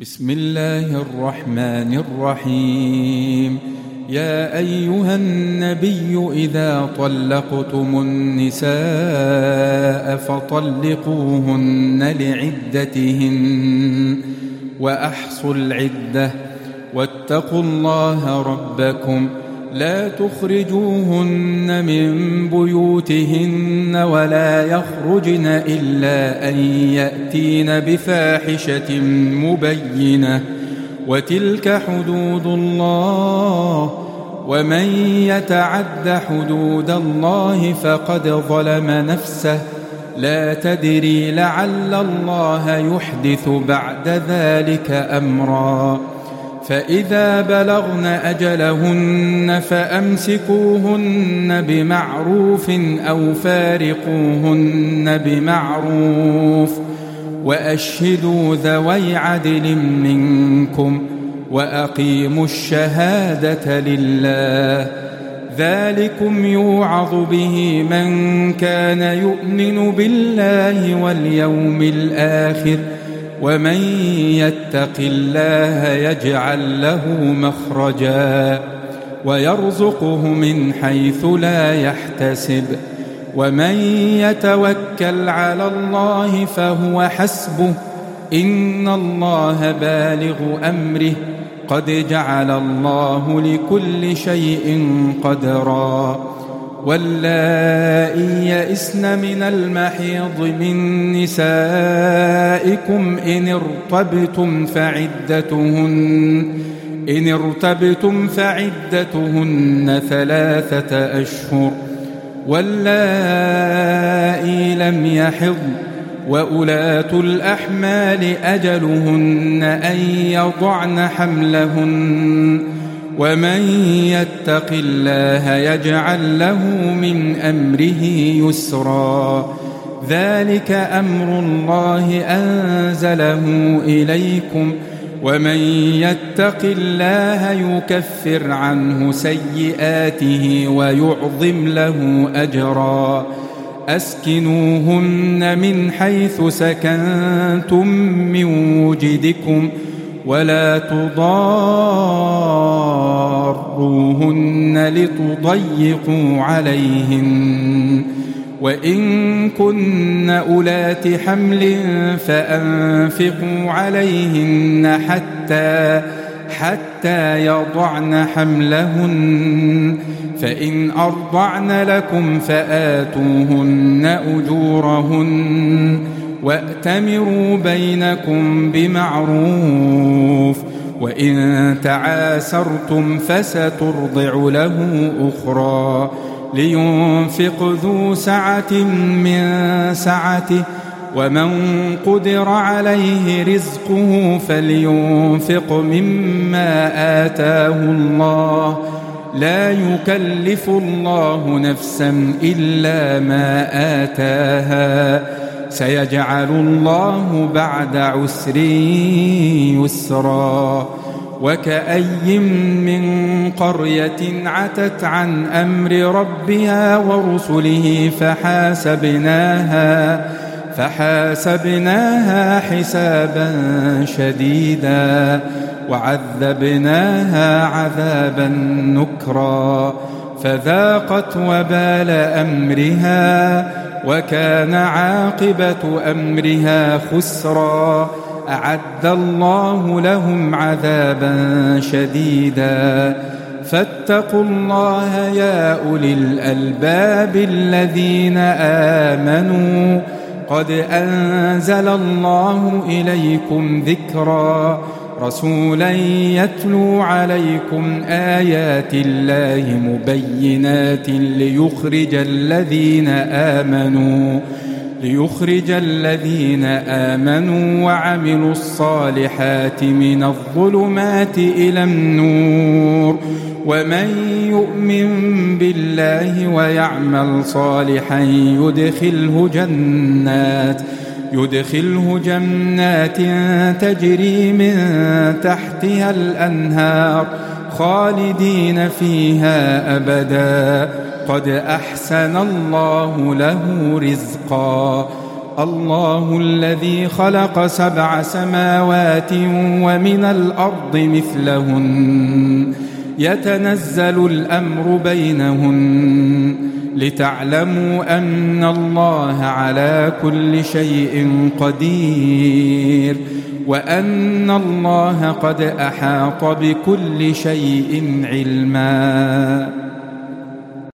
بسم الله الرحمن الرحيم. يا أيها النبي إذا طلقتم النساء فطلقوهن لعدتهن وأحصوا العدة واتقوا الله ربكم لا تخرجوهن من بيوتهن ولا يخرجن إلا أن يأتين بفاحشة مبينة وتلك حدود الله ومن يتعد حدود الله فقد ظلم نفسه لا تدري لعل الله يحدث بعد ذلك أمرا. فإذا بلغن أجلهن فأمسكوهن بمعروف أو فارقوهن بمعروف وأشهدوا ذوي عدل منكم وأقيموا الشهادة لله ذلكم يوعظ به من كان يؤمن بالله واليوم الآخر ومن يتق الله يجعل له مخرجا ويرزقه من حيث لا يحتسب ومن يتوكل على الله فهو حسبه إن الله بالغ أمره قد جعل الله لكل شيء قدرا. واللائي يئسن من المحيض من نسائكم إن ارتبتم فعدتهن 3 أشهر واللائي لم يحضن وأولاة الأحمال أجلهن أن يضعن حملهن ومن يتق الله يجعل له من أمره يسرا ذلك أمر الله أنزله إليكم ومن يتق الله يكفر عنه سيئاته ويعظم له أجرا. أسكنوهن من حيث سكنتم من وجدكم ولا تضاروهن لتضيقوا عليهن وإن كن أولات حمل فأنفقوا عليهن حتى يضعن حملهن فإن أرضعن لكم فآتوهن أجورهن وأتمروا بينكم بمعروف وإن تعاسرتم فسترضع له أخرى لينفق ذو سعة من سعته ومن قدر عليه رزقه فلينفق مما آتاه الله لا يكلف الله نفسا إلا ما آتاها سيجعل الله بعد عسر يسرا. وكأي من قرية عتت عن أمر ربها ورسله فحاسبناها حسابا شديدا وعذبناها عذابا نكرا فذاقت وبال أمرها وكان عاقبة أمرها خسرا. أعد الله لهم عذابا شديدا فاتقوا الله يا أولي الألباب الذين آمنوا قد أنزل الله إليكم ذكرا رسولا يتلو عليكم آيات الله مبينات ليخرج الذين آمنوا وعملوا الصالحات من الظلمات إلى النور ومن يؤمن بالله ويعمل صالحا يدخله جنات تجري من تحتها الأنهار خالدين فيها أبدا قد أحسن الله له رزقا. الله الذي خلق 7 سماوات ومن الأرض مثلهن يتنزل الأمر بينهن لتعلموا أن الله على كل شيء قدير وأن الله قد أحاط بكل شيء علما.